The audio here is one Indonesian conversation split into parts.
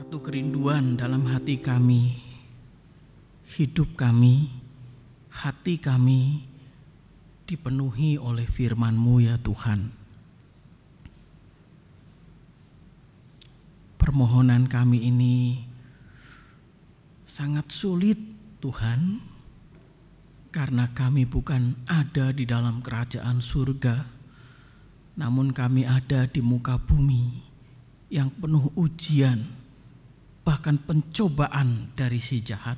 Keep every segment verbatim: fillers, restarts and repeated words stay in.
Satu kerinduan dalam hati kami, hidup kami, hati kami dipenuhi oleh firman-Mu ya Tuhan. Permohonan kami ini sangat sulit Tuhan, karena kami bukan ada di dalam kerajaan surga, namun kami ada di muka bumi yang penuh ujian, bahkan pencobaan dari si jahat.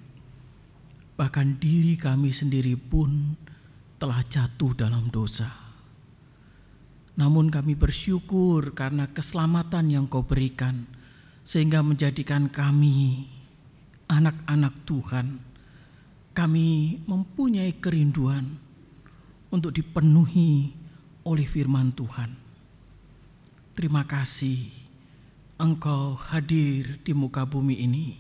Bahkan diri kami sendiri pun telah jatuh dalam dosa. Namun kami bersyukur karena keselamatan yang Kau berikan, sehingga menjadikan kami anak-anak Tuhan. Kami mempunyai kerinduan untuk dipenuhi oleh firman Tuhan. Terima kasih Engkau hadir di muka bumi ini.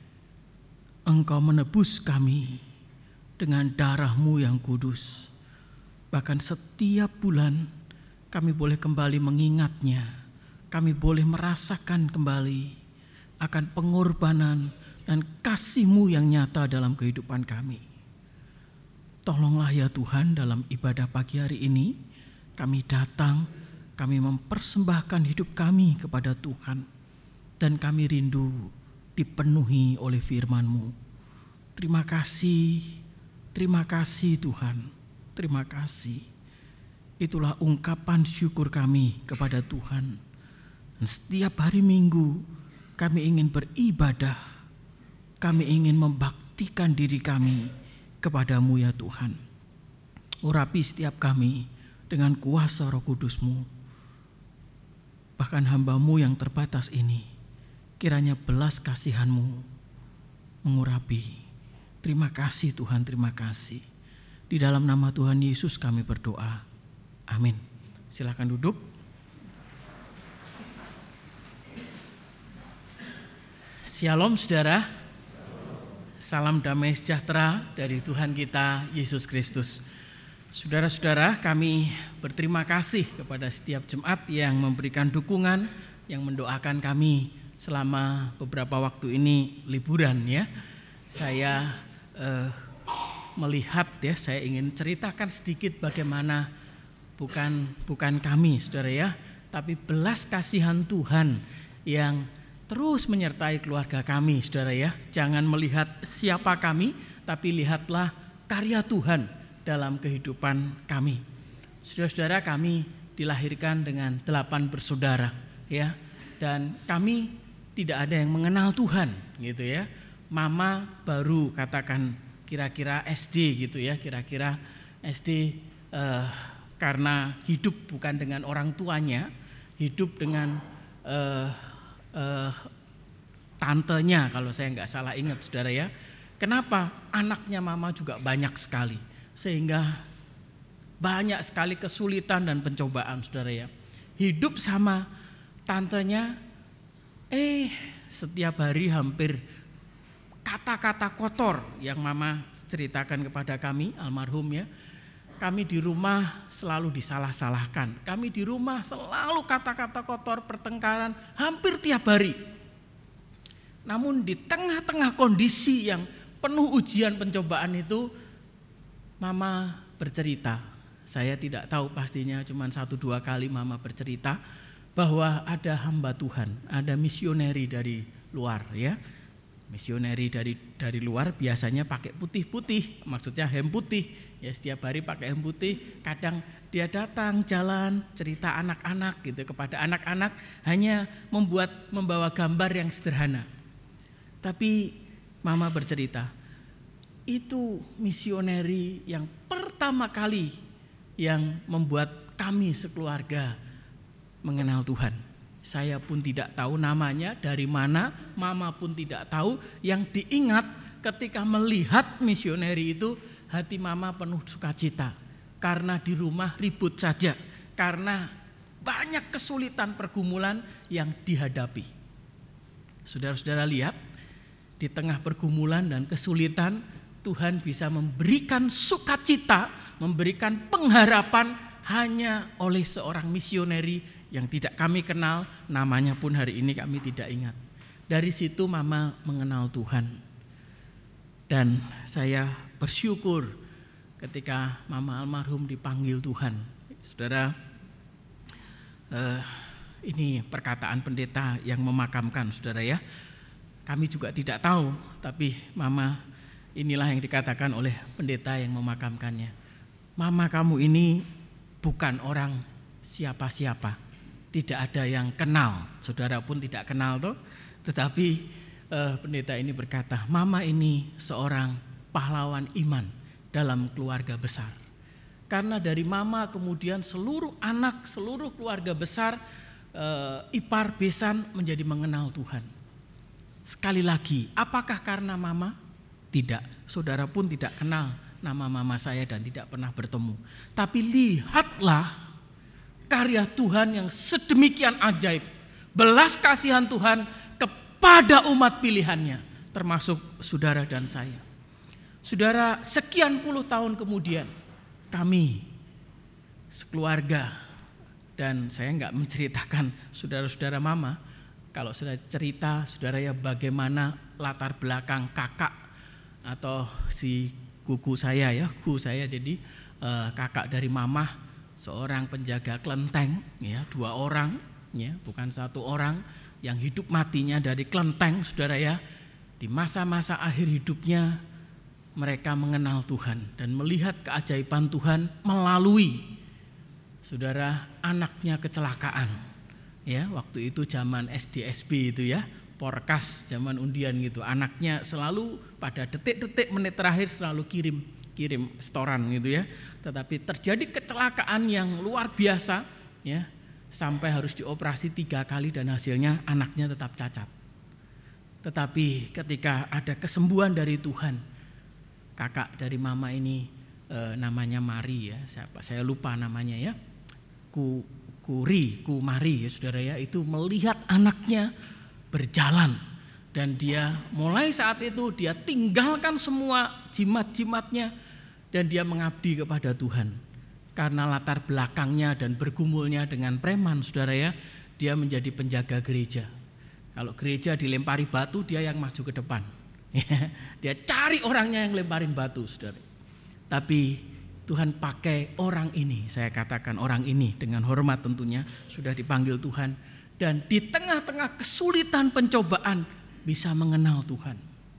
Engkau menebus kami dengan darah-Mu yang kudus. Bahkan setiap bulan kami boleh kembali mengingatnya. Kami boleh merasakan kembali akan pengorbanan dan kasih-Mu yang nyata dalam kehidupan kami. Tolonglah ya Tuhan, dalam ibadah pagi hari ini kami datang, kami mempersembahkan hidup kami kepada Tuhan, dan kami rindu dipenuhi oleh firman-Mu. Terima kasih, terima kasih Tuhan, terima kasih. Itulah ungkapan syukur kami kepada Tuhan. Dan setiap hari Minggu kami ingin beribadah, kami ingin membaktikan diri kami kepada-Mu ya Tuhan. Urapi setiap kami dengan kuasa Roh Kudus-Mu. Bahkan hamba-Mu yang terbatas ini, kiranya belas kasihan-Mu mengurapi. Terima kasih Tuhan, terima kasih. Di dalam nama Tuhan Yesus kami berdoa. Amin. Silakan duduk. Shalom saudara. Salam damai sejahtera dari Tuhan kita Yesus Kristus. Saudara-saudara, kami berterima kasih kepada setiap jemaat yang memberikan dukungan, yang mendoakan kami selama beberapa waktu ini liburan ya. Saya eh, melihat ya, saya ingin ceritakan sedikit bagaimana bukan bukan kami saudara ya, tapi belas kasihan Tuhan yang terus menyertai keluarga kami saudara ya. Jangan melihat siapa kami, tapi lihatlah karya Tuhan dalam kehidupan kami. Saudara-saudara, kami dilahirkan dengan delapan bersaudara ya, dan kami tidak ada yang mengenal Tuhan gitu ya. Mama baru katakan kira-kira S D gitu ya, kira-kira S D eh, karena hidup bukan dengan orang tuanya, hidup dengan eh, eh, tantenya kalau saya nggak salah ingat saudara ya. Kenapa? Anaknya mama juga banyak sekali, sehingga banyak sekali kesulitan dan pencobaan saudara ya. Hidup sama tantenya, eh setiap hari hampir kata-kata kotor yang mama ceritakan kepada kami almarhum ya. Kami di rumah selalu disalah-salahkan. Kami di rumah selalu kata-kata kotor, pertengkaran hampir tiap hari. Namun di tengah-tengah kondisi yang penuh ujian pencobaan itu, mama bercerita. Saya tidak tahu pastinya, cuma satu dua kali mama bercerita bahwa ada hamba Tuhan, ada misioneri dari luar ya. Misioneri dari dari luar biasanya pakai putih-putih, maksudnya hem putih. Ya setiap hari pakai hem putih, kadang dia datang jalan cerita anak-anak gitu kepada anak-anak, hanya membuat membawa gambar yang sederhana. Tapi mama bercerita, itu misioneri yang pertama kali yang membuat kami sekeluarga mengenal Tuhan. Saya pun tidak tahu namanya dari mana, mama pun tidak tahu. Yang diingat ketika melihat misioneri itu, hati mama penuh sukacita. Karena di rumah ribut saja, karena banyak kesulitan pergumulan yang dihadapi. Saudara-saudara lihat, di tengah pergumulan dan kesulitan, Tuhan bisa memberikan sukacita, memberikan pengharapan hanya oleh seorang misioneri yang tidak kami kenal, namanya pun hari ini kami tidak ingat. Dari situ mama mengenal Tuhan. Dan saya bersyukur ketika mama almarhum dipanggil Tuhan. Saudara, eh, ini perkataan pendeta yang memakamkan, saudara ya. Kami juga tidak tahu, tapi mama inilah yang dikatakan oleh pendeta yang memakamkannya. Mama kamu ini bukan orang siapa-siapa. Tidak ada yang kenal, saudara pun tidak kenal toh. Tetapi eh, pendeta ini berkata, mama ini seorang pahlawan iman dalam keluarga besar. Karena dari mama kemudian seluruh anak, seluruh keluarga besar, eh, ipar, besan menjadi mengenal Tuhan. Sekali lagi, apakah karena mama? Tidak, saudara pun tidak kenal nama mama saya dan tidak pernah bertemu. Tapi lihatlah karya Tuhan yang sedemikian ajaib. Belas kasihan Tuhan kepada umat pilihannya, termasuk saudara dan saya. Saudara, sekian puluh tahun kemudian kami sekeluarga, dan saya enggak menceritakan saudara-saudara mama. Kalau sudah cerita, saudara ya, bagaimana latar belakang kakak atau si kuku saya ya, kuku saya jadi eh, kakak dari mama, seorang penjaga kelenteng ya, dua orang ya, bukan satu orang, yang hidup matinya dari kelenteng, saudara ya. Di masa-masa akhir hidupnya mereka mengenal Tuhan dan melihat keajaiban Tuhan melalui, saudara, anaknya kecelakaan. Ya, waktu itu zaman S D S B itu ya, Porkas, zaman undian gitu. Anaknya selalu pada detik-detik menit terakhir selalu kirim kirim setoran gitu ya. Tetapi terjadi kecelakaan yang luar biasa ya, sampai harus dioperasi tiga kali dan hasilnya anaknya tetap cacat. Tetapi ketika ada kesembuhan dari Tuhan, kakak dari mama ini eh, namanya Mari ya, siapa saya lupa namanya ya, ku Kuri, ku Mari ya saudara ya, itu melihat anaknya berjalan dan dia mulai saat itu dia tinggalkan semua jimat-jimatnya dan dia mengabdi kepada Tuhan. Karena latar belakangnya dan bergumulnya dengan preman, saudara ya, dia menjadi penjaga gereja. Kalau gereja dilempari batu, dia yang maju ke depan. Dia cari orangnya yang lemparin batu, saudara. Tapi Tuhan pakai orang ini, saya katakan orang ini dengan hormat tentunya, sudah dipanggil Tuhan. Dan di tengah-tengah kesulitan pencobaan bisa mengenal Tuhan.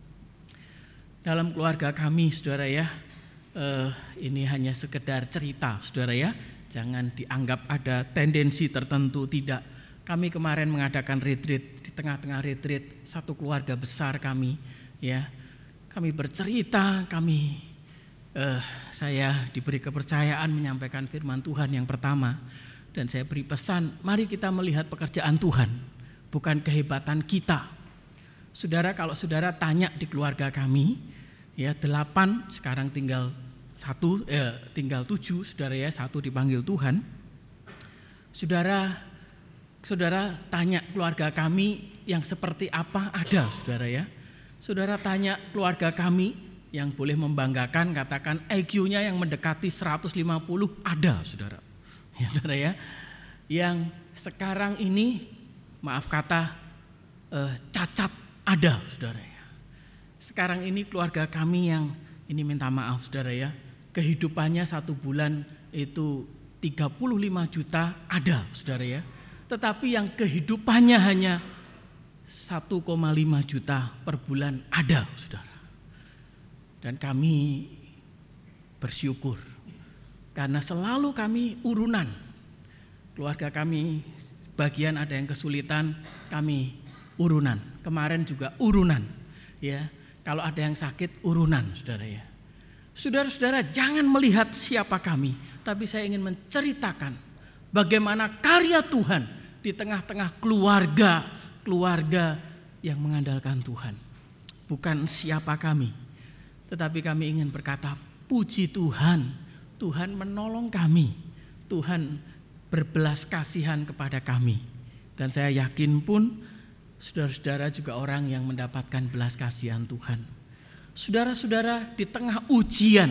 Dalam keluarga kami, saudara ya, Uh, ini hanya sekedar cerita, saudara ya. Jangan dianggap ada tendensi tertentu, tidak. Kami kemarin mengadakan retreat, di tengah-tengah retreat satu keluarga besar kami, ya. Kami bercerita, kami, uh, saya diberi kepercayaan menyampaikan firman Tuhan yang pertama, dan saya beri pesan, mari kita melihat pekerjaan Tuhan, bukan kehebatan kita. Saudara, kalau saudara tanya di keluarga kami, ya delapan, sekarang tinggal satu, eh, tinggal tujuh, saudara ya, satu dipanggil Tuhan. Saudara, saudara tanya keluarga kami yang seperti apa, ada, saudara ya. Saudara tanya keluarga kami yang boleh membanggakan, katakan I Q-nya yang mendekati seratus lima puluh, ada, saudara. Ya, saudara ya. Yang sekarang ini, maaf kata, eh, cacat, ada, saudara ya. Sekarang ini keluarga kami yang, ini minta maaf saudara ya, kehidupannya satu bulan itu tiga puluh lima juta ada saudara ya. Tetapi yang kehidupannya hanya satu koma lima juta per bulan ada saudara. Dan kami bersyukur karena selalu kami urunan. Keluarga kami bagian ada yang kesulitan, kami urunan. Kemarin juga urunan ya. Kalau ada yang sakit, urunan, saudara ya. Saudara-saudara, jangan melihat siapa kami, tapi saya ingin menceritakan bagaimana karya Tuhan di tengah-tengah keluarga, keluarga yang mengandalkan Tuhan. Bukan siapa kami, tetapi kami ingin berkata, puji Tuhan, Tuhan menolong kami, Tuhan berbelas kasihan kepada kami. Dan saya yakin pun, saudara-saudara juga orang yang mendapatkan belas kasihan Tuhan. Saudara-saudara, di tengah ujian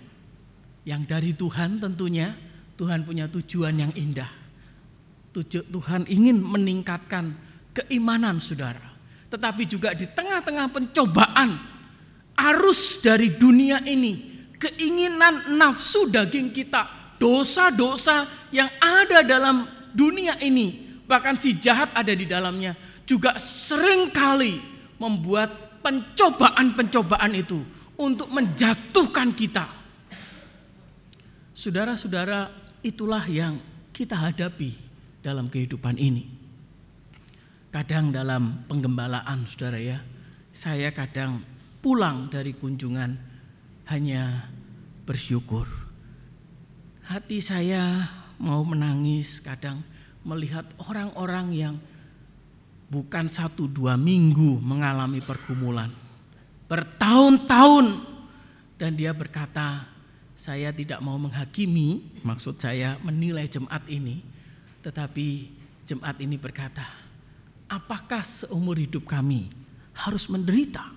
yang dari Tuhan tentunya, Tuhan punya tujuan yang indah. Tujuan Tuhan ingin meningkatkan keimanan saudara. tetapi juga di tengah-tengah pencobaan, arus dari dunia ini, keinginan nafsu daging kita, dosa-dosa yang ada dalam dunia ini, bahkan si jahat ada di dalamnya, juga seringkali membuat pencobaan-pencobaan itu untuk menjatuhkan kita. Saudara-saudara, itulah yang kita hadapi dalam kehidupan ini. Kadang dalam penggembalaan, saudara ya, saya kadang pulang dari kunjungan hanya bersyukur. Hati saya mau menangis kadang melihat orang-orang yang bukan satu dua minggu mengalami pergumulan, bertahun-tahun, dan dia berkata, saya tidak mau menghakimi, maksud saya menilai jemaat ini, tetapi jemaat ini berkata, apakah seumur hidup kami harus menderita?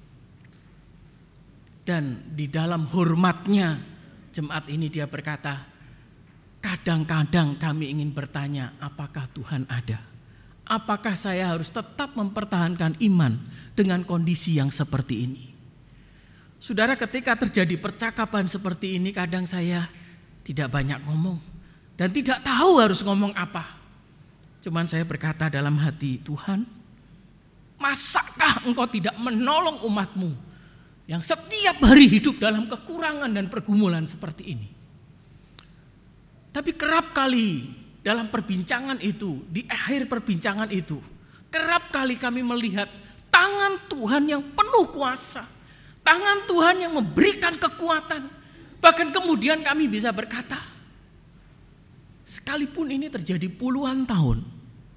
Dan di dalam hormatnya jemaat ini dia berkata, kadang-kadang kami ingin bertanya, apakah Tuhan ada? Apakah saya harus tetap mempertahankan iman dengan kondisi yang seperti ini? Saudara, ketika terjadi percakapan seperti ini, kadang saya tidak banyak ngomong dan tidak tahu harus ngomong apa. Cuman saya berkata dalam hati, Tuhan, masakah Engkau tidak menolong umat-Mu yang setiap hari hidup dalam kekurangan dan pergumulan seperti ini? Tapi kerap kali dalam perbincangan itu, di akhir perbincangan itu, kerap kali kami melihat tangan Tuhan yang penuh kuasa, tangan Tuhan yang memberikan kekuatan. Bahkan kemudian kami bisa berkata, sekalipun ini terjadi puluhan tahun,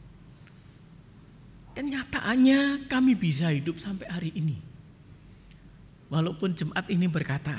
kenyataannya kami bisa hidup sampai hari ini. Walaupun jemaat ini berkata,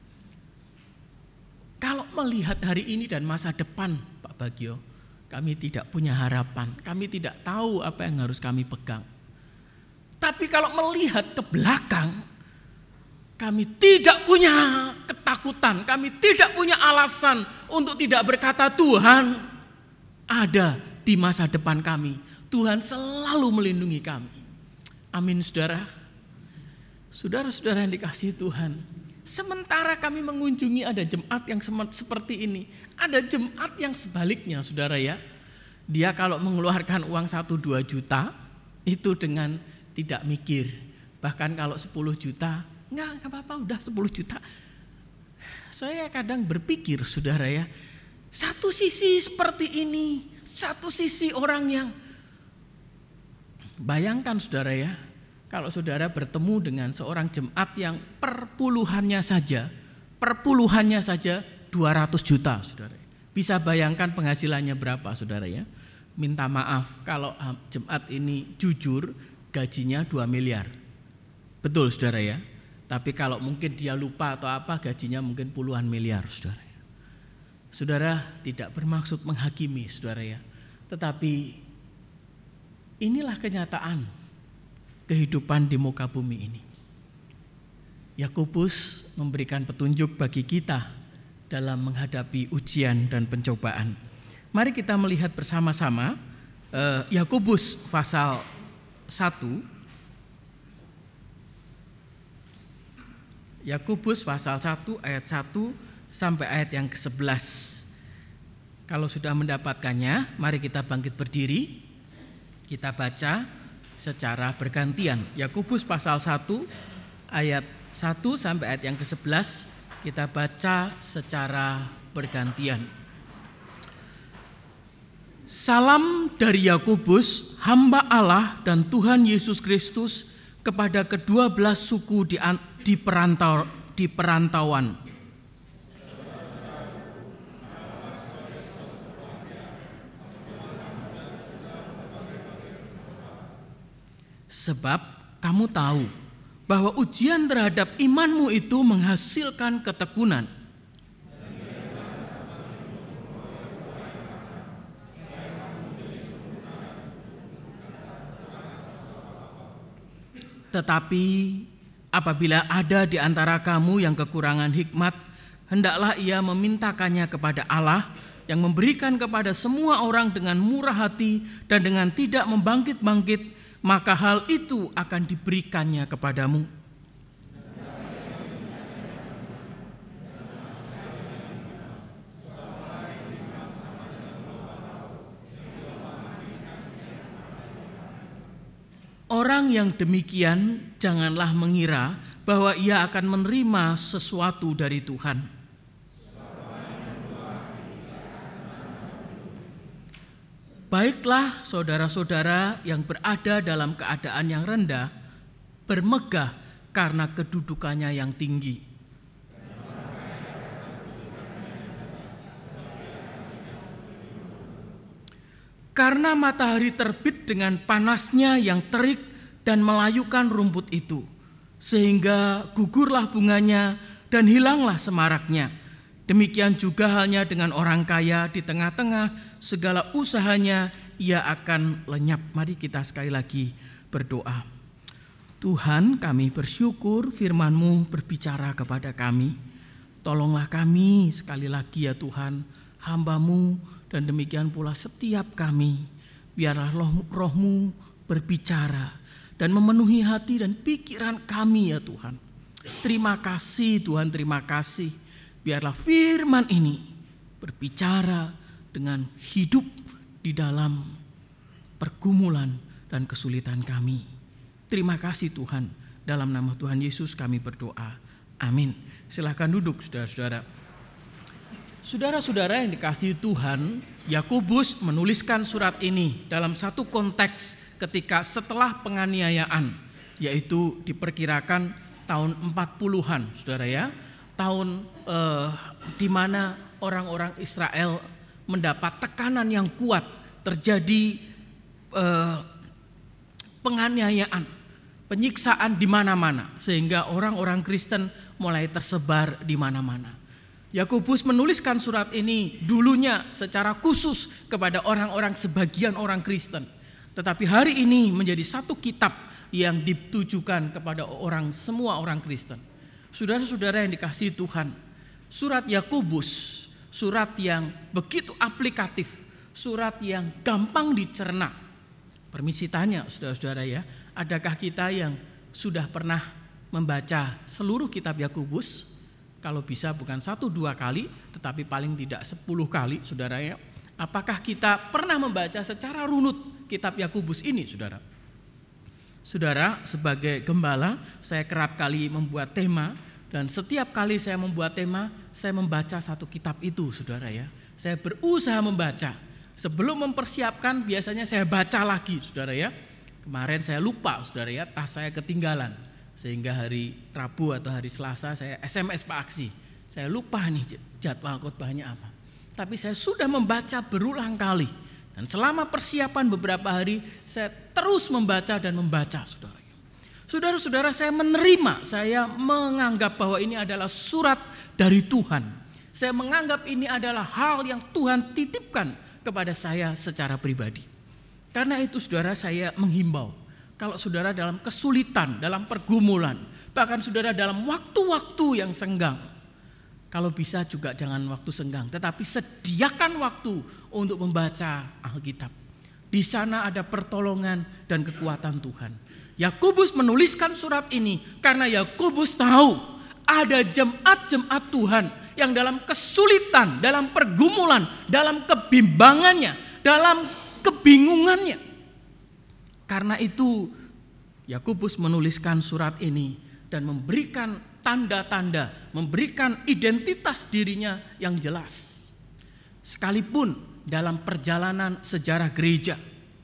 kalau melihat hari ini dan masa depan, Pak Bagio, kami tidak punya harapan, kami tidak tahu apa yang harus kami pegang. Tapi kalau melihat ke belakang, kami tidak punya ketakutan, kami tidak punya alasan untuk tidak berkata Tuhan ada di masa depan kami. Tuhan selalu melindungi kami. Amin, saudara. Saudara-saudara yang dikasihi Tuhan, sementara kami mengunjungi ada jemaat yang seperti ini, ada jemaat yang sebaliknya, saudara ya. Dia kalau mengeluarkan uang satu dua juta, itu dengan tidak mikir. Bahkan kalau sepuluh juta, enggak, enggak apa-apa, udah sepuluh juta. Saya kadang berpikir, saudara ya, satu sisi seperti ini, satu sisi orang yang, bayangkan saudara ya, kalau saudara bertemu dengan seorang jemaat yang perpuluhannya saja, perpuluhannya saja dua ratus juta, saudara. Bisa bayangkan penghasilannya berapa, saudara ya. Minta maaf, kalau jemaat ini jujur, gajinya dua miliar. Betul, saudara ya. Tapi kalau mungkin dia lupa atau apa, gajinya mungkin puluhan miliar, saudara. Saudara, tidak bermaksud menghakimi, saudara ya. Tetapi inilah kenyataan kehidupan di muka bumi ini. Yakobus memberikan petunjuk bagi kita dalam menghadapi ujian dan pencobaan. Mari kita melihat bersama-sama Yakobus pasal satu. Yakobus pasal satu ayat satu sampai ayat yang ke sebelas. Kalau sudah mendapatkannya, mari kita bangkit berdiri. Kita baca secara bergantian. Yakobus pasal satu ayat satu sampai ayat yang ke sebelas kita baca secara bergantian. Salam dari Yakobus, hamba Allah dan Tuhan Yesus Kristus, kepada kedua belas suku di, di, perantau, di perantauan. Sebab kamu tahu bahwa ujian terhadap imanmu itu menghasilkan ketekunan. Tetapi apabila ada di antara kamu yang kekurangan hikmat, hendaklah ia memintakannya kepada Allah yang memberikan kepada semua orang dengan murah hati dan dengan tidak membangkit-bangkit, maka hal itu akan diberikannya kepadamu. Orang yang demikian janganlah mengira bahwa ia akan menerima sesuatu dari Tuhan. Baiklah saudara-saudara yang berada dalam keadaan yang rendah, bermegah karena kedudukannya yang tinggi. Karena matahari terbit dengan panasnya yang terik dan melayukan rumput itu, sehingga gugurlah bunganya dan hilanglah semaraknya. Demikian juga halnya dengan orang kaya, di tengah-tengah segala usahanya ia akan lenyap. Mari kita sekali lagi berdoa. Tuhan, kami bersyukur firman-Mu berbicara kepada kami. Tolonglah kami sekali lagi ya Tuhan, hamba-Mu, dan demikian pula setiap kami. Biarlah roh-Mu berbicara dan memenuhi hati dan pikiran kami ya Tuhan. Terima kasih Tuhan, terima kasih. Biarlah firman ini berbicara dengan hidup di dalam pergumulan dan kesulitan kami. Terima kasih Tuhan. Dalam nama Tuhan Yesus kami berdoa. Amin. Silakan duduk saudara-saudara. Saudara-saudara yang dikasihi Tuhan, Yakobus menuliskan surat ini dalam satu konteks ketika setelah penganiayaan, yaitu diperkirakan tahun empat puluhan, saudara ya. Tahun eh, di mana orang-orang Israel mendapat tekanan yang kuat, terjadi eh, penganiayaan, penyiksaan di mana-mana, sehingga orang-orang Kristen mulai tersebar di mana-mana. Yakobus menuliskan surat ini dulunya secara khusus kepada orang-orang sebagian orang Kristen, tetapi hari ini menjadi satu kitab yang ditujukan kepada orang semua orang Kristen. Saudara-saudara yang dikasihi Tuhan, surat Yakobus surat yang begitu aplikatif, surat yang gampang dicerna. Permisi tanya saudara-saudara ya, adakah kita yang sudah pernah membaca seluruh kitab Yakobus? Kalau bisa bukan satu dua kali, tetapi paling tidak sepuluh kali, saudara ya. Apakah kita pernah membaca secara runut kitab Yakobus ini, saudara? Saudara, sebagai gembala, saya kerap kali membuat tema, dan setiap kali saya membuat tema, saya membaca satu kitab itu, saudara ya. Saya berusaha membaca. Sebelum mempersiapkan, biasanya saya baca lagi, saudara ya. Kemarin saya lupa, saudara ya, tas saya ketinggalan. Sehingga hari Rabu atau hari Selasa saya S M S Pak Aksi. Saya lupa nih jadwal khotbahnya apa. Tapi saya sudah membaca berulang kali. Dan selama persiapan beberapa hari saya terus membaca dan membaca, saudara. Saudara-saudara, saya menerima, saya menganggap bahwa ini adalah surat dari Tuhan. Saya menganggap ini adalah hal yang Tuhan titipkan kepada saya secara pribadi. Karena itu saudara, saya menghimbau, kalau saudara dalam kesulitan, dalam pergumulan, bahkan saudara dalam waktu-waktu yang senggang, kalau bisa juga jangan waktu senggang, tetapi sediakan waktu untuk membaca Alkitab. Di sana ada pertolongan dan kekuatan Tuhan. Yakobus menuliskan surat ini karena Yakobus tahu ada jemaat-jemaat Tuhan yang dalam kesulitan, dalam pergumulan, dalam kebimbangannya, dalam kebingungannya. Karena itu Yakobus menuliskan surat ini dan memberikan tanda-tanda, memberikan identitas dirinya yang jelas. Sekalipun dalam perjalanan sejarah gereja,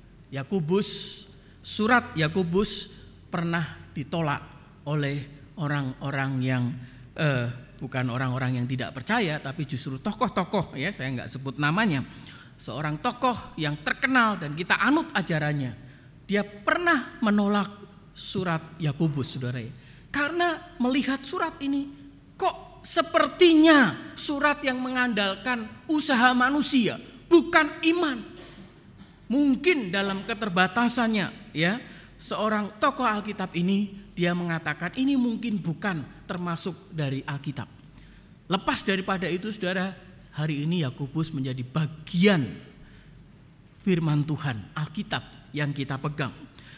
Yakobus, surat Yakobus pernah ditolak oleh orang-orang yang eh, bukan orang-orang yang tidak percaya, tapi justru tokoh-tokoh, ya saya nggak sebut namanya, seorang tokoh yang terkenal dan kita anut ajarannya. Dia pernah menolak surat Yakobus, saudara ya. Karena melihat surat ini, kok sepertinya surat yang mengandalkan usaha manusia, bukan iman. Mungkin dalam keterbatasannya, ya, seorang tokoh Alkitab ini dia mengatakan ini mungkin bukan termasuk dari Alkitab. Lepas daripada itu, saudara, hari ini Yakobus menjadi bagian firman Tuhan, Alkitab yang kita pegang.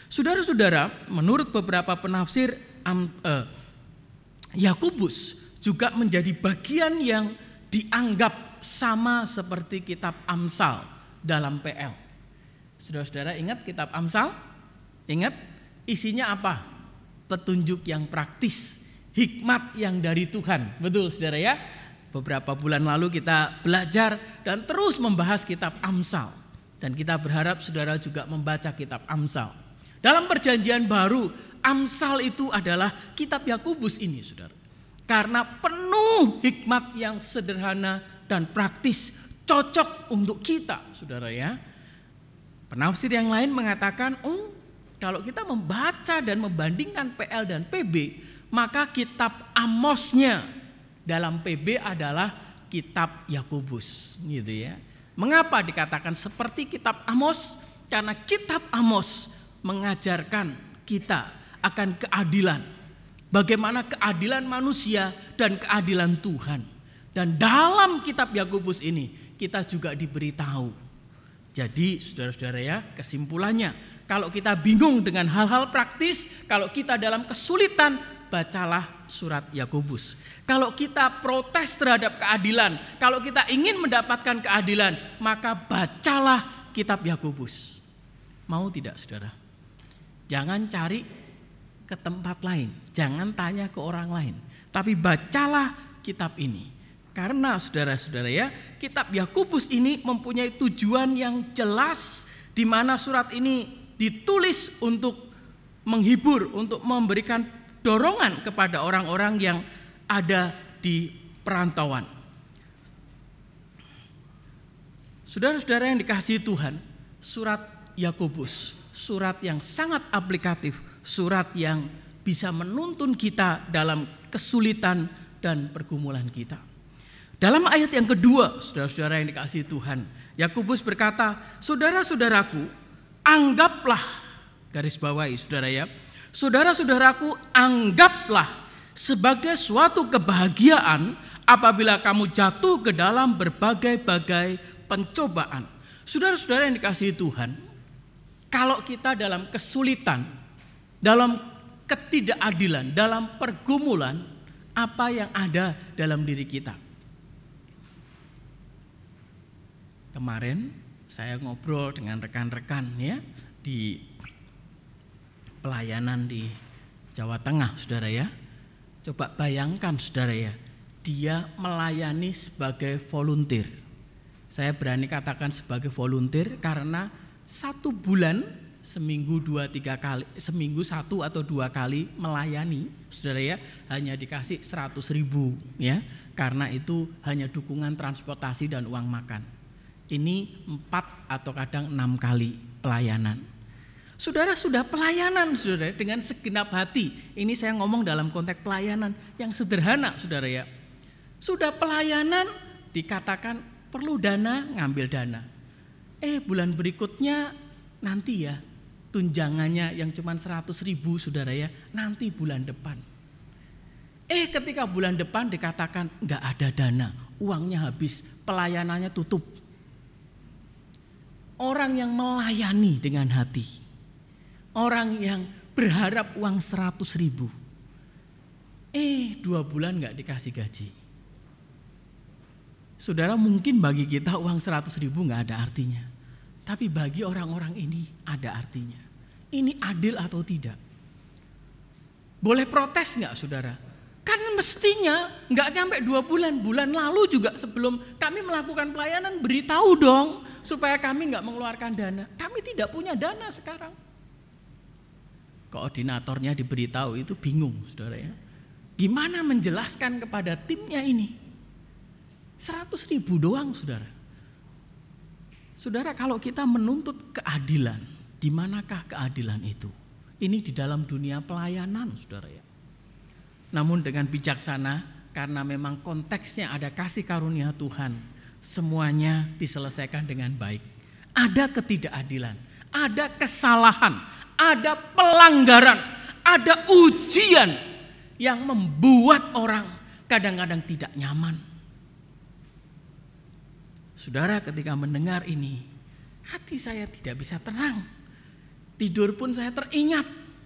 Saudara-saudara, menurut beberapa penafsir, eh, Yakobus juga menjadi bagian yang dianggap sama seperti kitab Amsal dalam P L. Saudara-saudara ingat kitab Amsal? Ingat isinya apa? Petunjuk yang praktis, hikmat yang dari Tuhan. Betul saudara ya? Beberapa bulan lalu kita belajar dan terus membahas kitab Amsal. Dan kita berharap saudara juga membaca kitab Amsal. Dalam perjanjian baru, Amsal itu adalah kitab Yakobus ini saudara. Karena penuh hikmat yang sederhana dan praktis, cocok untuk kita saudara ya. Penafsir yang lain mengatakan, oh kalau kita membaca dan membandingkan P L dan P B, maka kitab Amosnya dalam P B adalah kitab Yakobus, gitu ya. Mengapa dikatakan seperti kitab Amos? Karena kitab Amos mengajarkan kita akan keadilan. Bagaimana keadilan manusia dan keadilan Tuhan. Dan dalam kitab Yakobus ini kita juga diberitahu. Jadi saudara-saudara ya, kesimpulannya, kalau kita bingung dengan hal-hal praktis, kalau kita dalam kesulitan, bacalah surat Yakobus. Kalau kita protes terhadap keadilan, kalau kita ingin mendapatkan keadilan, maka bacalah kitab Yakobus. Mau tidak saudara? Jangan cari ke tempat lain, jangan tanya ke orang lain, tapi bacalah kitab ini. Karena saudara-saudara ya, kitab Yakobus ini mempunyai tujuan yang jelas, di mana surat ini ditulis untuk menghibur, untuk memberikan dorongan kepada orang-orang yang ada di perantauan. Saudara-saudara yang dikasihi Tuhan, surat Yakobus, surat yang sangat aplikatif, surat yang bisa menuntun kita dalam kesulitan dan pergumulan kita. Dalam ayat yang kedua, saudara-saudara yang dikasihi Tuhan, Yakobus berkata, saudara-saudaraku, anggaplah, garis bawahi saudara ya, saudara-saudaraku, anggaplah sebagai suatu kebahagiaan apabila kamu jatuh ke dalam berbagai-bagai pencobaan. Saudara-saudara yang dikasihi Tuhan, kalau kita dalam kesulitan, dalam ketidakadilan, dalam pergumulan, apa yang ada dalam diri kita? Kemarin saya ngobrol dengan rekan-rekan ya di pelayanan di Jawa Tengah, saudara ya. Coba bayangkan saudara ya, dia melayani sebagai volunteer. Saya berani katakan sebagai volunteer karena satu bulan seminggu dua tiga kali, seminggu satu atau dua kali melayani, saudara ya, hanya dikasih seratus ribu ya, karena itu hanya dukungan transportasi dan uang makan. Ini empat atau kadang enam kali pelayanan. Saudara sudah pelayanan saudara dengan segenap hati. Ini saya ngomong dalam konteks pelayanan yang sederhana saudara ya. Sudah pelayanan dikatakan perlu dana, ngambil dana. Eh bulan berikutnya nanti ya tunjangannya yang cuma seratus ribu saudara ya, nanti bulan depan. Eh ketika bulan depan dikatakan enggak ada dana, uangnya habis, pelayanannya tutup. Orang yang melayani dengan hati, orang yang berharap uang seratus ribu, eh dua bulan gak dikasih gaji. Saudara, mungkin bagi kita uang seratus ribu gak ada artinya, tapi bagi orang-orang ini ada artinya. Ini adil atau tidak? Boleh protes gak saudara? Kan mestinya gak sampai dua bulan, bulan lalu juga sebelum kami melakukan pelayanan beritahu dong supaya kami gak mengeluarkan dana. Kami tidak punya dana sekarang. Koordinatornya diberitahu itu bingung saudara ya. Gimana menjelaskan kepada timnya ini? Seratus ribu doang saudara. Saudara, kalau kita menuntut keadilan, di manakah keadilan itu? Ini di dalam dunia pelayanan saudara ya. Namun dengan bijaksana, karena memang konteksnya ada kasih karunia Tuhan, semuanya diselesaikan dengan baik. Ada ketidakadilan, ada kesalahan, ada pelanggaran, ada ujian yang membuat orang kadang-kadang tidak nyaman. Saudara, ketika mendengar ini, hati saya tidak bisa tenang. Tidur pun saya teringat.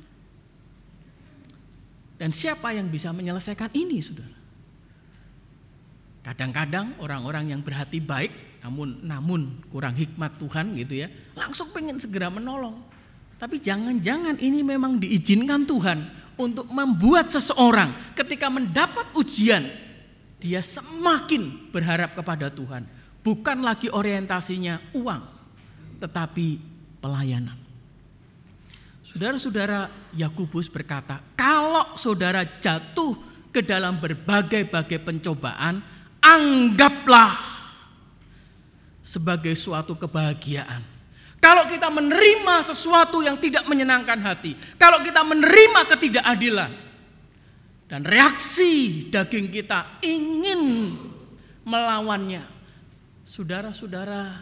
Dan siapa yang bisa menyelesaikan ini, saudara? Kadang-kadang orang-orang yang berhati baik, namun namun kurang hikmat Tuhan gitu ya, langsung pengen segera menolong. Tapi jangan-jangan ini memang diizinkan Tuhan untuk membuat seseorang ketika mendapat ujian, dia semakin berharap kepada Tuhan. Bukan lagi orientasinya uang, tetapi pelayanan. Saudara-saudara, Yakobus berkata, kalau saudara jatuh ke dalam berbagai-bagai pencobaan, anggaplah sebagai suatu kebahagiaan. Kalau kita menerima sesuatu yang tidak menyenangkan hati, kalau kita menerima ketidakadilan, dan reaksi daging kita ingin melawannya, saudara-saudara,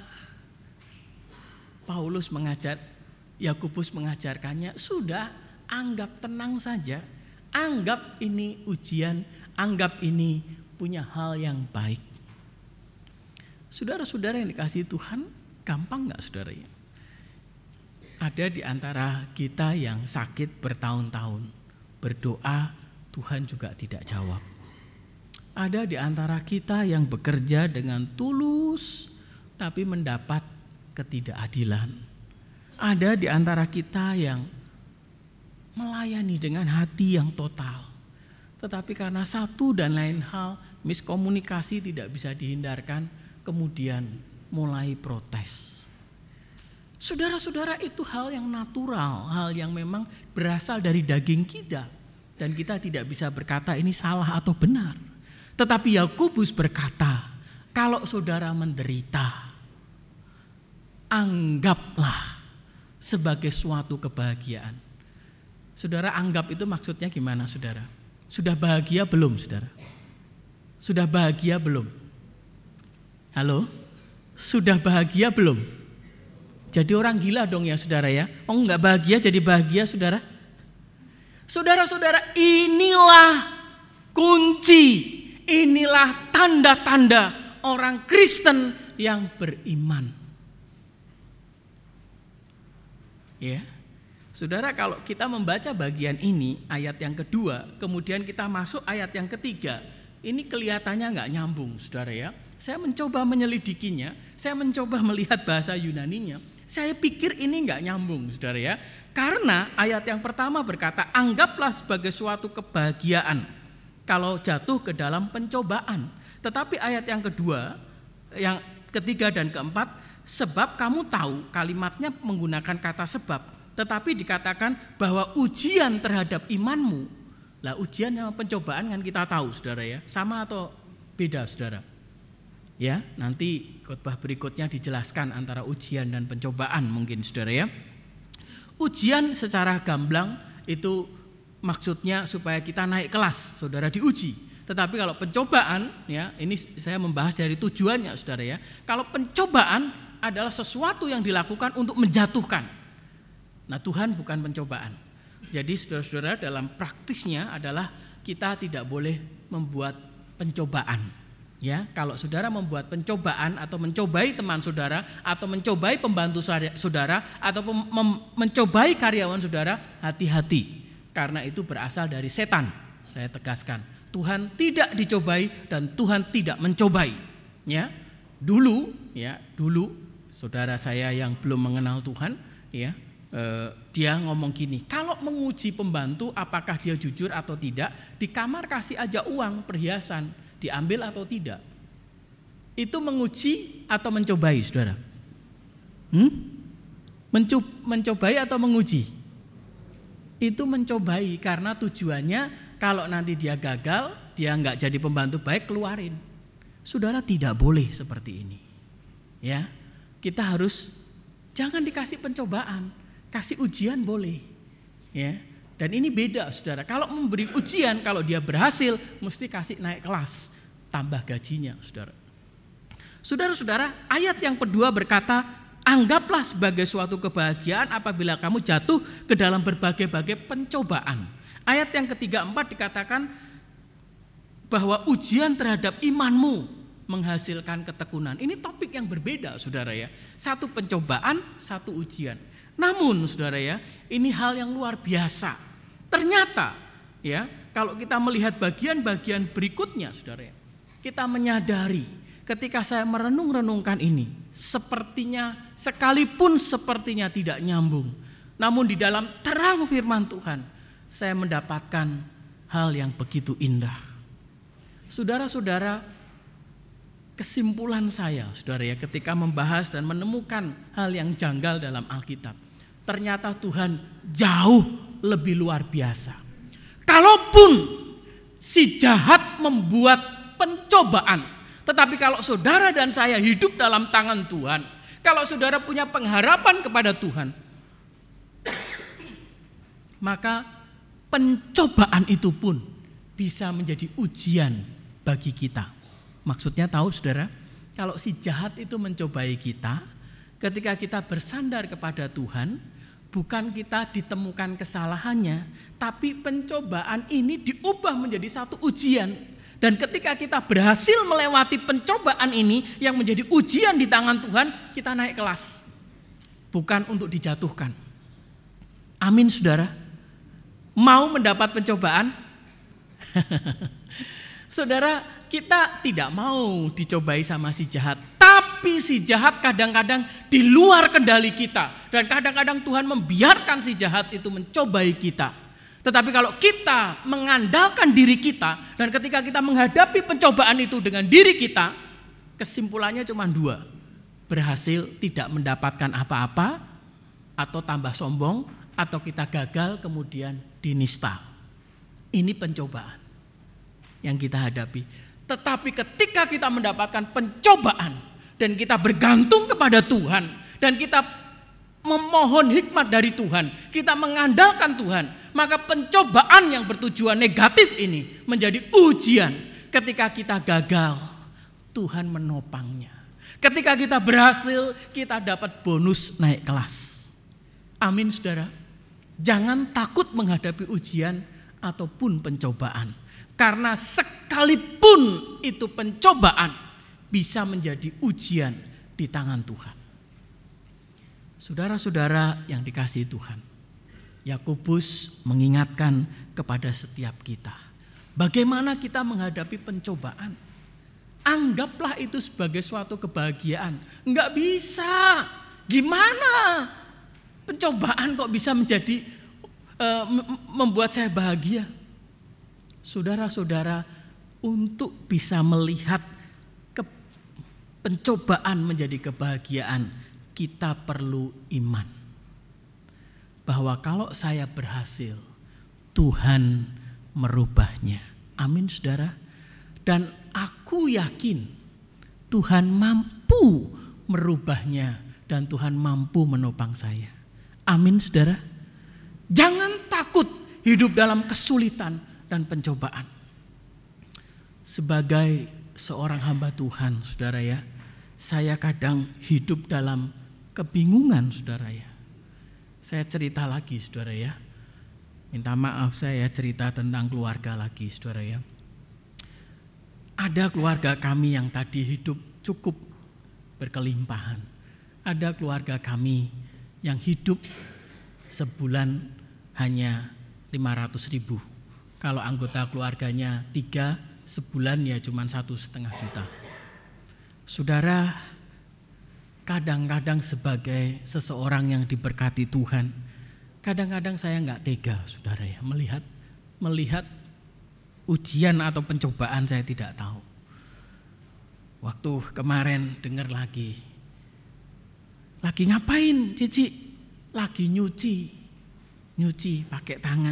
Paulus mengajar, Yakobus mengajarkannya, sudah anggap tenang saja, anggap ini ujian, anggap ini punya hal yang baik. Saudara-saudara yang dikasihi Tuhan, gampang gak saudara ya? Ada di antara kita yang sakit bertahun-tahun, berdoa Tuhan juga tidak jawab. Ada di antara kita yang bekerja dengan tulus tapi mendapat ketidakadilan. Ada di antara kita yang melayani dengan hati yang total. Tetapi karena satu dan lain hal, miskomunikasi tidak bisa dihindarkan, kemudian mulai protes. Saudara-saudara, itu hal yang natural, hal yang memang berasal dari daging kita. Dan kita tidak bisa berkata ini salah atau benar. Tetapi Yakobus berkata, kalau saudara menderita, anggaplah sebagai suatu kebahagiaan. Saudara, anggap itu maksudnya gimana, saudara? Sudah bahagia belum, saudara? Sudah bahagia belum? Halo? Sudah bahagia belum? Jadi orang gila dong ya, saudara ya? Oh, enggak bahagia jadi bahagia, saudara? Saudara-saudara, inilah kunci, inilah tanda-tanda orang Kristen yang beriman. Ya, saudara, kalau kita membaca bagian ini, ayat yang kedua, kemudian kita masuk ayat yang ketiga, ini kelihatannya nggak nyambung, saudara ya. Saya mencoba menyelidikinya, saya mencoba melihat bahasa Yunaninya, saya pikir ini nggak nyambung, saudara ya. Karena ayat yang pertama berkata, anggaplah sebagai suatu kebahagiaan kalau jatuh ke dalam pencobaan. Tetapi ayat yang kedua, yang ketiga dan keempat, sebab kamu tahu, kalimatnya menggunakan kata sebab, tetapi dikatakan bahwa ujian terhadap imanmu. Lah ujian sama pencobaan kan kita tahu, saudara ya, sama atau beda, saudara? Ya, nanti khotbah berikutnya dijelaskan antara ujian dan pencobaan mungkin, saudara ya. Ujian secara gamblang itu maksudnya supaya kita naik kelas, saudara, diuji. Tetapi kalau pencobaan, ya ini saya membahas dari tujuannya, saudara ya. Kalau pencobaan adalah sesuatu yang dilakukan untuk menjatuhkan. Nah, Tuhan bukan pencobaan. Jadi saudara-saudara, dalam praktisnya adalah kita tidak boleh membuat pencobaan. Ya, kalau saudara membuat pencobaan atau mencobai teman saudara atau mencobai pembantu saudara atau mem- mencobai karyawan saudara, hati-hati. Karena itu berasal dari setan. Saya tegaskan, Tuhan tidak dicobai dan Tuhan tidak mencobai. Ya, dulu, ya dulu. Saudara saya yang belum mengenal Tuhan, ya, eh, dia ngomong gini, kalau menguji pembantu apakah dia jujur atau tidak, di kamar kasih aja uang perhiasan, diambil atau tidak. Itu menguji atau mencobai, saudara? Hmm? Mencob- mencobai atau menguji? Itu mencobai, karena tujuannya kalau nanti dia gagal, dia nggak jadi pembantu baik, keluarin. Saudara, tidak boleh seperti ini. Ya. Kita harus jangan dikasih pencobaan, kasih ujian boleh, ya. Dan ini beda, saudara. Kalau memberi ujian, kalau dia berhasil, mesti kasih naik kelas, tambah gajinya, saudara. Saudara-saudara, ayat yang kedua berkata, anggaplah sebagai suatu kebahagiaan apabila kamu jatuh ke dalam berbagai-bagai pencobaan. Ayat yang ketiga empat dikatakan bahwa ujian terhadap imanmu menghasilkan ketekunan. Ini topik yang berbeda, saudara ya. Satu pencobaan, satu ujian. Namun saudara ya, ini hal yang luar biasa. Ternyata ya, kalau kita melihat bagian-bagian berikutnya saudara ya, kita menyadari ketika saya merenung-renungkan ini, sepertinya sekalipun sepertinya tidak nyambung, namun di dalam terang firman Tuhan, saya mendapatkan hal yang begitu indah. Saudara-saudara, kesimpulan saya saudara ya, ketika membahas dan menemukan hal yang janggal dalam Alkitab, ternyata Tuhan jauh lebih luar biasa. Kalaupun si jahat membuat pencobaan, tetapi kalau saudara dan saya hidup dalam tangan Tuhan, kalau saudara punya pengharapan kepada Tuhan, maka pencobaan itu pun bisa menjadi ujian bagi kita. Maksudnya tahu saudara, kalau si jahat itu mencobai kita, ketika kita bersandar kepada Tuhan, bukan kita ditemukan kesalahannya, tapi pencobaan ini diubah menjadi satu ujian. Dan ketika kita berhasil melewati pencobaan ini yang menjadi ujian di tangan Tuhan, kita naik kelas. Bukan untuk dijatuhkan. Amin saudara. Mau mendapat pencobaan? Saudara, kita tidak mau dicobai sama si jahat. Tapi si jahat kadang-kadang di luar kendali kita. Dan kadang-kadang Tuhan membiarkan si jahat itu mencobai kita. Tetapi kalau kita mengandalkan diri kita, dan ketika kita menghadapi pencobaan itu dengan diri kita, kesimpulannya cuma dua. Berhasil tidak mendapatkan apa-apa, atau tambah sombong, atau kita gagal kemudian dinista. Ini pencobaan yang kita hadapi. Tetapi ketika kita mendapatkan pencobaan, dan kita bergantung kepada Tuhan, dan kita memohon hikmat dari Tuhan, kita mengandalkan Tuhan, maka pencobaan yang bertujuan negatif ini menjadi ujian. Ketika kita gagal, Tuhan menopangnya. Ketika kita berhasil, kita dapat bonus naik kelas. Amin saudara. Jangan takut menghadapi ujian ataupun pencobaan, karena sekalipun itu pencobaan bisa menjadi ujian di tangan Tuhan. Saudara-saudara yang dikasihi Tuhan, Yakobus mengingatkan kepada setiap kita, bagaimana kita menghadapi pencobaan. Anggaplah itu sebagai suatu kebahagiaan. Enggak bisa. Gimana? Pencobaan kok bisa menjadi uh, membuat saya bahagia? Saudara-saudara, untuk bisa melihat ke, pencobaan menjadi kebahagiaan, kita perlu iman bahwa kalau saya berhasil, Tuhan merubahnya. Amin saudara. Dan aku yakin Tuhan mampu merubahnya dan Tuhan mampu menopang saya. Amin saudara. Jangan takut hidup dalam kesulitan dan pencobaan. Sebagai seorang hamba Tuhan saudara ya, saya kadang hidup dalam kebingungan saudara ya. Saya cerita lagi saudara ya. Minta maaf saya cerita tentang keluarga lagi saudara ya. Ada keluarga kami yang tadi hidup cukup berkelimpahan. Ada keluarga kami yang hidup sebulan hanya lima ratus ribu. Kalau anggota keluarganya tiga, sebulan ya cuma satu setengah juta. Saudara, kadang-kadang sebagai seseorang yang diberkati Tuhan, kadang-kadang saya nggak tega, saudara ya, melihat melihat ujian atau pencobaan saya tidak tahu. Waktu kemarin dengar lagi, lagi ngapain, Cici? Lagi nyuci, nyuci pakai tangan.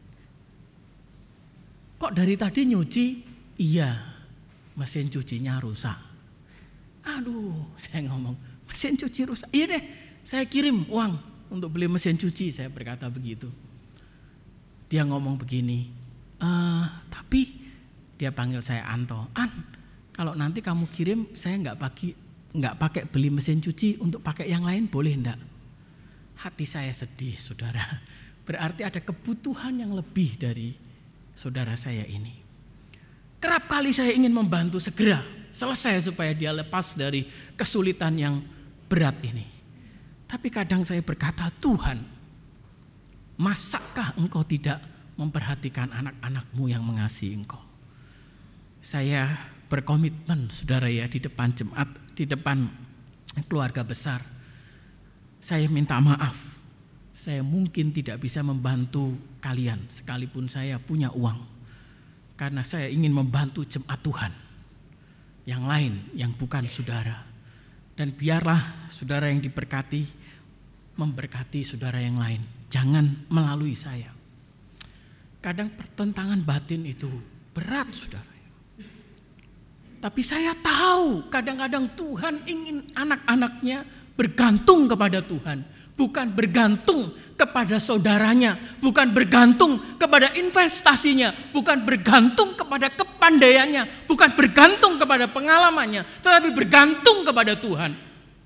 Kok dari tadi nyuci? Iya, mesin cucinya rusak. Aduh, saya ngomong, mesin cuci rusak. Iya deh, saya kirim uang untuk beli mesin cuci. Saya berkata begitu. Dia ngomong begini, e, tapi dia panggil saya Anto. An, kalau nanti kamu kirim, saya nggak pakai nggak pakai beli mesin cuci, untuk pakai yang lain boleh enggak? Hati saya sedih, saudara. Berarti ada kebutuhan yang lebih dari saudara saya ini. Kerap kali saya ingin membantu segera selesai supaya dia lepas dari kesulitan yang berat ini. Tapi kadang saya berkata, Tuhan, masakkah engkau tidak memperhatikan anak-anakmu yang mengasihi engkau? Saya berkomitmen, saudara ya, di depan jemaat, di depan keluarga besar. Saya minta maaf, saya mungkin tidak bisa membantu kalian sekalipun saya punya uang. Karena saya ingin membantu jemaat Tuhan yang lain, yang bukan saudara. Dan biarlah saudara yang diberkati memberkati saudara yang lain. Jangan melalui saya. Kadang pertentangan batin itu berat, saudara. Tapi saya tahu kadang-kadang Tuhan ingin anak-anaknya bergantung kepada Tuhan. Bukan bergantung kepada saudaranya. Bukan bergantung kepada investasinya. Bukan bergantung kepada kepandaiannya. Bukan bergantung kepada pengalamannya. Tetapi bergantung kepada Tuhan.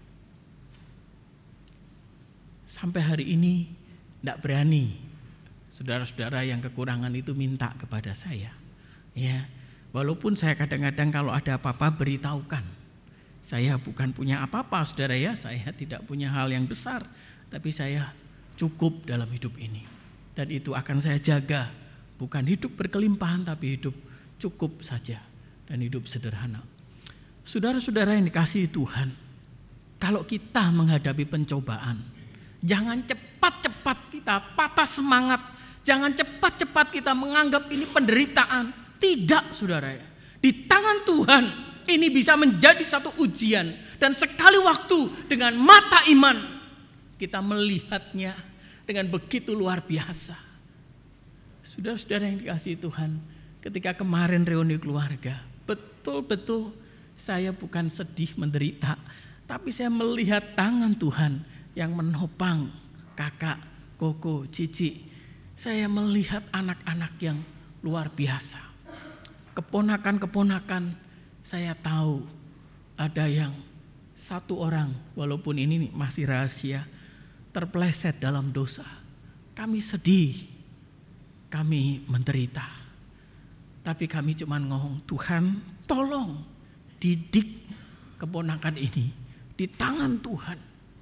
Sampai hari ini tidak berani saudara-saudara yang kekurangan itu minta kepada saya. Ya, walaupun saya kadang-kadang kalau ada apa-apa beritahukan. Saya bukan punya apa-apa, saudara ya. Saya tidak punya hal yang besar. Tapi saya cukup dalam hidup ini. Dan itu akan saya jaga. Bukan hidup berkelimpahan, tapi hidup cukup saja. Dan hidup sederhana. Saudara-saudara yang dikasihi Tuhan, kalau kita menghadapi pencobaan, jangan cepat-cepat kita patah semangat. Jangan cepat-cepat kita menganggap ini penderitaan. Tidak, saudara ya. Di tangan Tuhan ini bisa menjadi satu ujian. Dan sekali waktu dengan mata iman kita melihatnya dengan begitu luar biasa. Saudara-saudara yang dikasihi Tuhan, ketika kemarin reuni keluarga, betul-betul saya bukan sedih menderita, tapi saya melihat tangan Tuhan yang menopang kakak, koko, cici. Saya melihat anak-anak yang luar biasa. Keponakan-keponakan, saya tahu ada yang satu orang, walaupun ini masih rahasia, terpeleset dalam dosa. Kami sedih, kami menderita. Tapi kami cuma ngomong, Tuhan tolong didik keponakan ini di tangan Tuhan.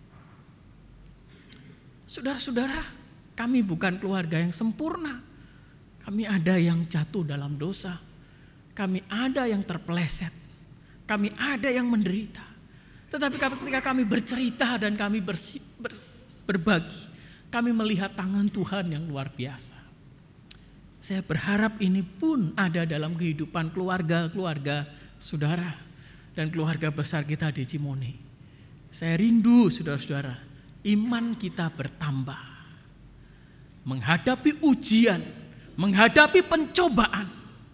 Saudara-saudara, kami bukan keluarga yang sempurna. Kami ada yang jatuh dalam dosa. Kami ada yang terpeleset. Kami ada yang menderita. Tetapi ketika kami bercerita dan kami bersih, ber, berbagi, kami melihat tangan Tuhan yang luar biasa. Saya berharap ini pun ada dalam kehidupan keluarga-keluarga saudara dan keluarga besar kita di Cimone. Saya rindu saudara-saudara, iman kita bertambah. Menghadapi ujian, menghadapi pencobaan,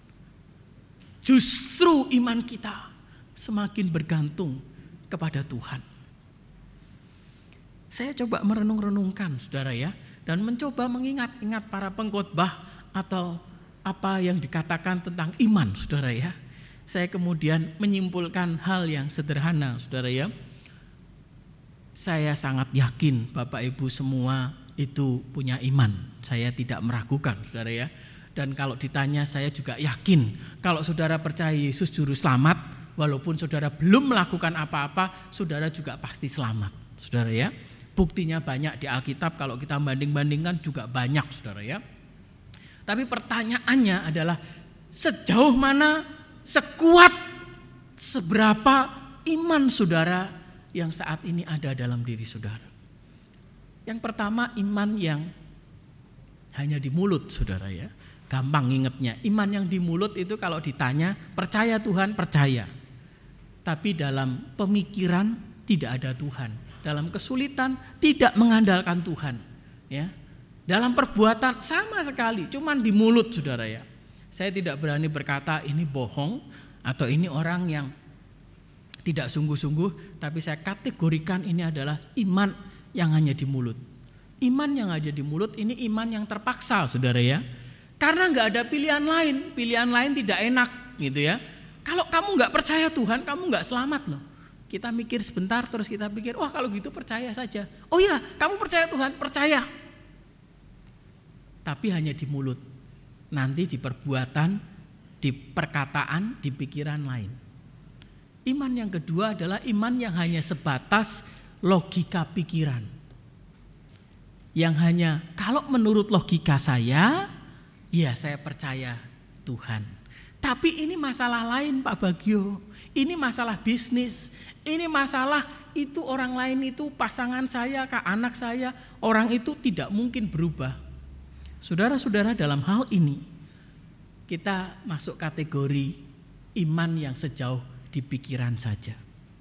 justru iman kita semakin bergantung kepada Tuhan. Saya coba merenung-renungkan saudara ya, dan mencoba mengingat-ingat para pengkhotbah atau apa yang dikatakan tentang iman saudara ya. Saya kemudian menyimpulkan hal yang sederhana saudara ya. Saya sangat yakin Bapak Ibu semua itu punya iman. Saya tidak meragukan saudara ya. Dan kalau ditanya saya juga yakin kalau saudara percaya Yesus juru selamat, walaupun saudara belum melakukan apa-apa, saudara juga pasti selamat saudara ya. Buktinya banyak di Alkitab, kalau kita banding-bandingkan juga banyak saudara ya. Tapi pertanyaannya adalah sejauh mana, sekuat, seberapa iman saudara yang saat ini ada dalam diri saudara. Yang pertama, iman yang hanya di mulut saudara ya. Gampang ingetnya, iman yang di mulut itu kalau ditanya percaya Tuhan, percaya. Tapi dalam pemikiran tidak ada Tuhan. Dalam kesulitan tidak mengandalkan Tuhan, ya. Dalam perbuatan sama sekali, cuman di mulut saudara ya. Saya tidak berani berkata ini bohong atau ini orang yang tidak sungguh-sungguh, tapi saya kategorikan ini adalah iman yang hanya di mulut. Iman yang hanya di mulut ini iman yang terpaksa saudara ya. Karena nggak ada pilihan lain, pilihan lain tidak enak gitu ya. Kalau kamu nggak percaya Tuhan, kamu nggak selamat loh. Kita mikir sebentar terus kita pikir, wah kalau gitu percaya saja. Oh iya, kamu percaya Tuhan, percaya. Tapi hanya di mulut. Nanti di perbuatan, di perkataan, di pikiran lain. Iman yang kedua adalah iman yang hanya sebatas logika pikiran. yang hanya kalau menurut logika saya, ya saya percaya Tuhan. Tapi ini masalah lain Pak Bagio, ini masalah bisnis, ini masalah itu orang lain itu pasangan saya, kak anak saya, orang itu tidak mungkin berubah. Saudara-saudara, dalam hal ini kita masuk kategori iman yang sejauh di pikiran saja.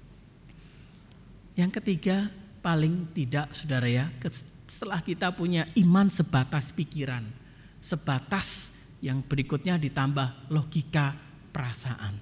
Yang ketiga, paling tidak saudara ya, setelah kita punya iman sebatas pikiran, sebatas yang berikutnya ditambah logika perasaan.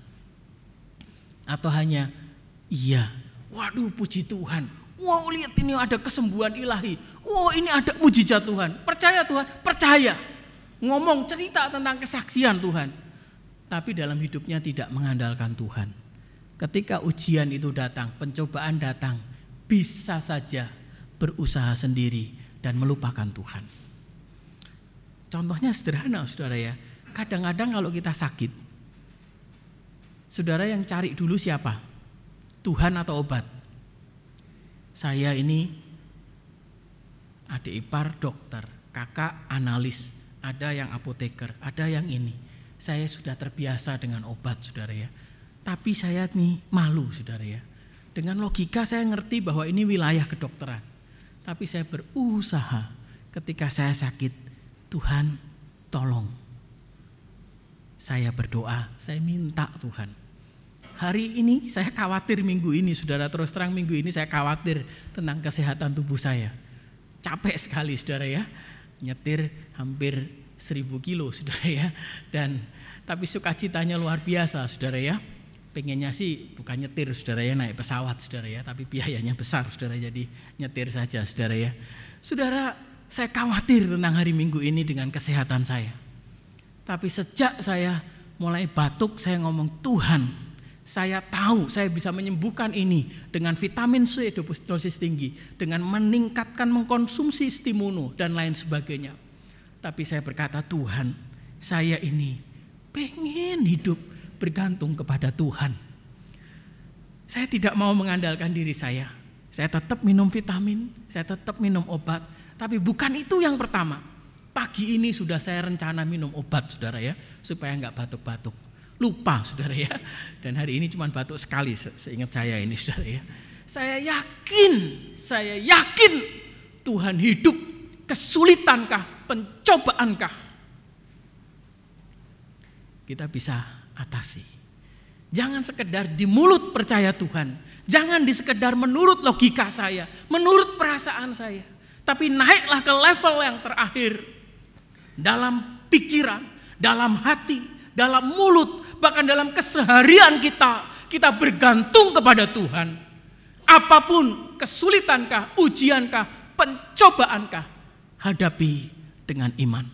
Atau hanya iya, waduh puji Tuhan, wow lihat ini ada kesembuhan ilahi, wow ini ada mujizat Tuhan, percaya Tuhan, percaya. Ngomong cerita tentang kesaksian Tuhan, tapi dalam hidupnya tidak mengandalkan Tuhan. Ketika ujian itu datang, pencobaan datang, bisa saja berusaha sendiri dan melupakan Tuhan. Contohnya sederhana saudara ya, kadang-kadang kalau kita sakit, saudara yang cari dulu siapa? Tuhan atau obat? Saya ini adik ipar dokter, kakak analis, ada yang apoteker, ada yang ini. Saya sudah terbiasa dengan obat saudara ya, tapi saya nih malu saudara ya. Dengan logika saya ngerti bahwa ini wilayah kedokteran, tapi saya berusaha ketika saya sakit, Tuhan tolong. Saya berdoa, saya minta Tuhan. Hari ini saya khawatir minggu ini, saudara, terus terang minggu ini saya khawatir tentang kesehatan tubuh saya. Capek sekali saudara ya, nyetir hampir seribu kilo saudara ya. Dan tapi sukacitanya luar biasa saudara ya. Pengennya sih bukan nyetir saudara ya, naik pesawat saudara ya, tapi biayanya besar saudara, jadi nyetir saja saudara ya. Saudara, saya khawatir tentang hari Minggu ini dengan kesehatan saya. Tapi sejak saya mulai batuk, saya ngomong, Tuhan, saya tahu saya bisa menyembuhkan ini dengan vitamin C dosis tinggi, dengan meningkatkan mengkonsumsi stimuno dan lain sebagainya. Tapi saya berkata, Tuhan, saya ini pengen hidup bergantung kepada Tuhan. Saya tidak mau mengandalkan diri saya. Saya tetap minum vitamin, saya tetap minum obat. Tapi bukan itu yang pertama. Pagi ini sudah saya rencana minum obat saudara ya, supaya enggak batuk-batuk. Lupa saudara ya. Dan hari ini cuma batuk sekali seingat saya ini saudara ya. Saya yakin, saya yakin Tuhan hidup. Kesulitankah, pencobaankah, kita bisa atasi. Jangan sekedar di mulut percaya Tuhan, jangan di sekedar menurut logika saya, menurut perasaan saya, tapi naiklah ke level yang terakhir, dalam pikiran, dalam hati, dalam mulut, bahkan dalam keseharian kita, kita bergantung kepada Tuhan. Apapun kesulitankah, ujiankah, pencobaankah, hadapi dengan iman.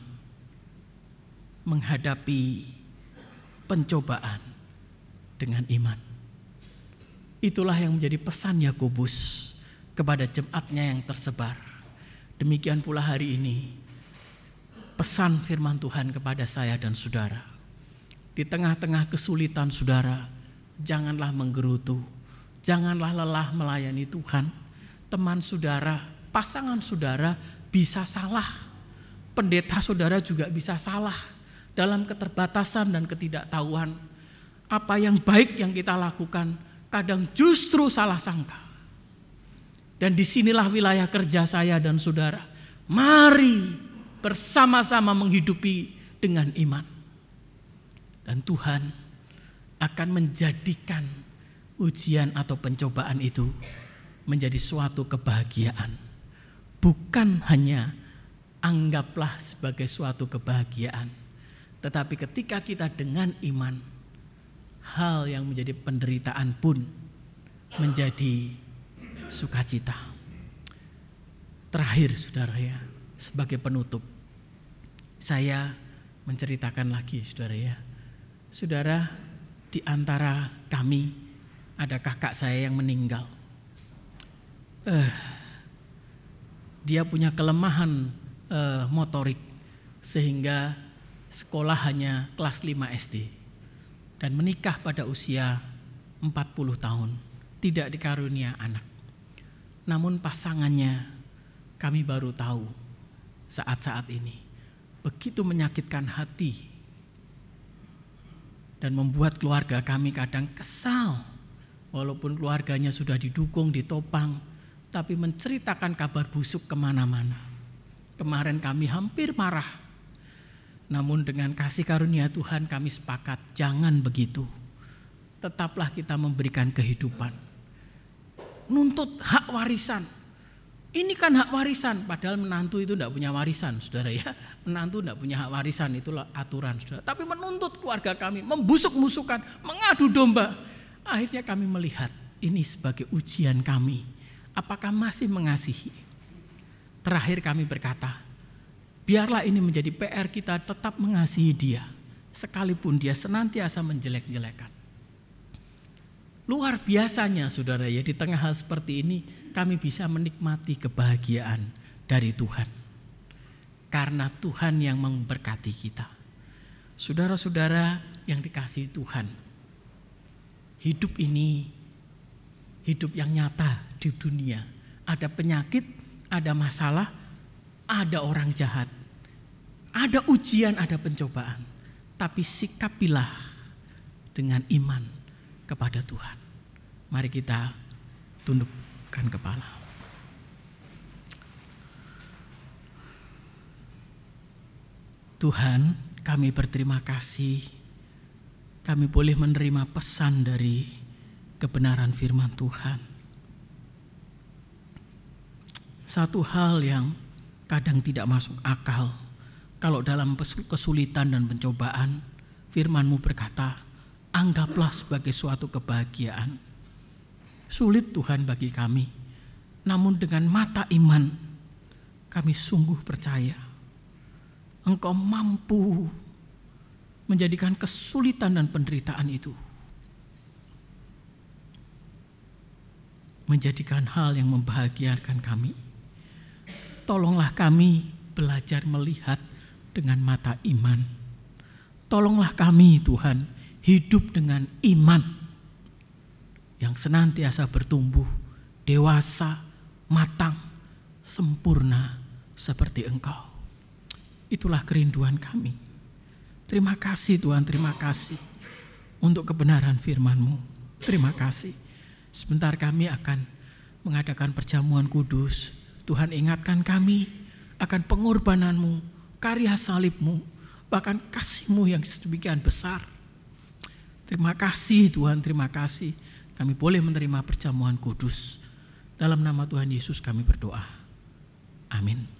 Menghadapi pencobaan dengan iman. Itulah yang menjadi pesan Yakobus kepada jemaatnya yang tersebar. Demikian pula hari ini pesan firman Tuhan kepada saya dan saudara. Di tengah-tengah kesulitan saudara, janganlah menggerutu, janganlah lelah melayani Tuhan. Teman saudara, pasangan saudara bisa salah. Pendeta saudara juga bisa salah. Dalam keterbatasan dan ketidaktahuan, apa yang baik yang kita lakukan kadang justru salah sangka. Dan disinilah wilayah kerja saya dan saudara. Mari bersama-sama menghidupi dengan iman. Dan Tuhan akan menjadikan ujian atau pencobaan itu menjadi suatu kebahagiaan. Bukan hanya anggaplah sebagai suatu kebahagiaan, tetapi ketika kita dengan iman, hal yang menjadi penderitaan pun menjadi sukacita. Terakhir saudara ya, sebagai penutup, saya menceritakan lagi saudara ya. Saudara, di antara kami ada kakak saya yang meninggal. Eh, dia punya kelemahan eh, motorik sehingga sekolah hanya kelas lima S D dan menikah pada usia empat puluh tahun, tidak dikarunia anak. Namun pasangannya kami baru tahu saat-saat ini. Begitu menyakitkan hati dan membuat keluarga kami kadang kesal. Walaupun keluarganya sudah didukung, ditopang, tapi menceritakan kabar busuk kemana-mana. Kemarin kami hampir marah. Namun dengan kasih karunia Tuhan kami sepakat, jangan begitu. Tetaplah kita memberikan kehidupan. Nuntut hak warisan. Ini kan hak warisan, padahal menantu itu tidak punya warisan, saudara ya. Menantu tidak punya hak warisan, itulah aturan, saudara. Tapi menuntut keluarga kami, membusuk-musukan, mengadu domba. Akhirnya kami melihat ini sebagai ujian kami. Apakah masih mengasihi? Terakhir kami berkata, biarlah ini menjadi P R kita tetap mengasihi dia, sekalipun dia senantiasa menjelek-jelekan. Luar biasanya saudara ya, di tengah hal seperti ini kami bisa menikmati kebahagiaan dari Tuhan. Karena Tuhan yang memberkati kita. Saudara-saudara yang dikasihi Tuhan, hidup ini hidup yang nyata di dunia. Ada penyakit, ada masalah, ada orang jahat, ada ujian, ada pencobaan. Tapi sikapilah dengan iman kepada Tuhan. Mari kita tundukkan kepala. Tuhan, kami berterima kasih. Kami boleh menerima pesan dari kebenaran firman Tuhan. Satu hal yang kadang tidak masuk akal, kalau dalam kesulitan dan pencobaan, firman-Mu berkata, anggaplah sebagai suatu kebahagiaan. Sulit Tuhan bagi kami, namun dengan mata iman, kami sungguh percaya Engkau mampu menjadikan kesulitan dan penderitaan itu menjadikan hal yang membahagiakan kami. Tolonglah kami belajar melihat dengan mata iman. Tolonglah kami Tuhan hidup dengan iman yang senantiasa bertumbuh, dewasa, matang, sempurna seperti Engkau. Itulah kerinduan kami. Terima kasih Tuhan, terima kasih untuk kebenaran firman-Mu. Terima kasih. Sebentar kami akan mengadakan perjamuan kudus. Tuhan ingatkan kami akan pengorbanan-Mu, karya salib-Mu, bahkan kasih-Mu yang sedemikian besar. Terima kasih Tuhan, terima kasih. Kami boleh menerima perjamuan kudus. Dalam nama Tuhan Yesus kami berdoa. Amin.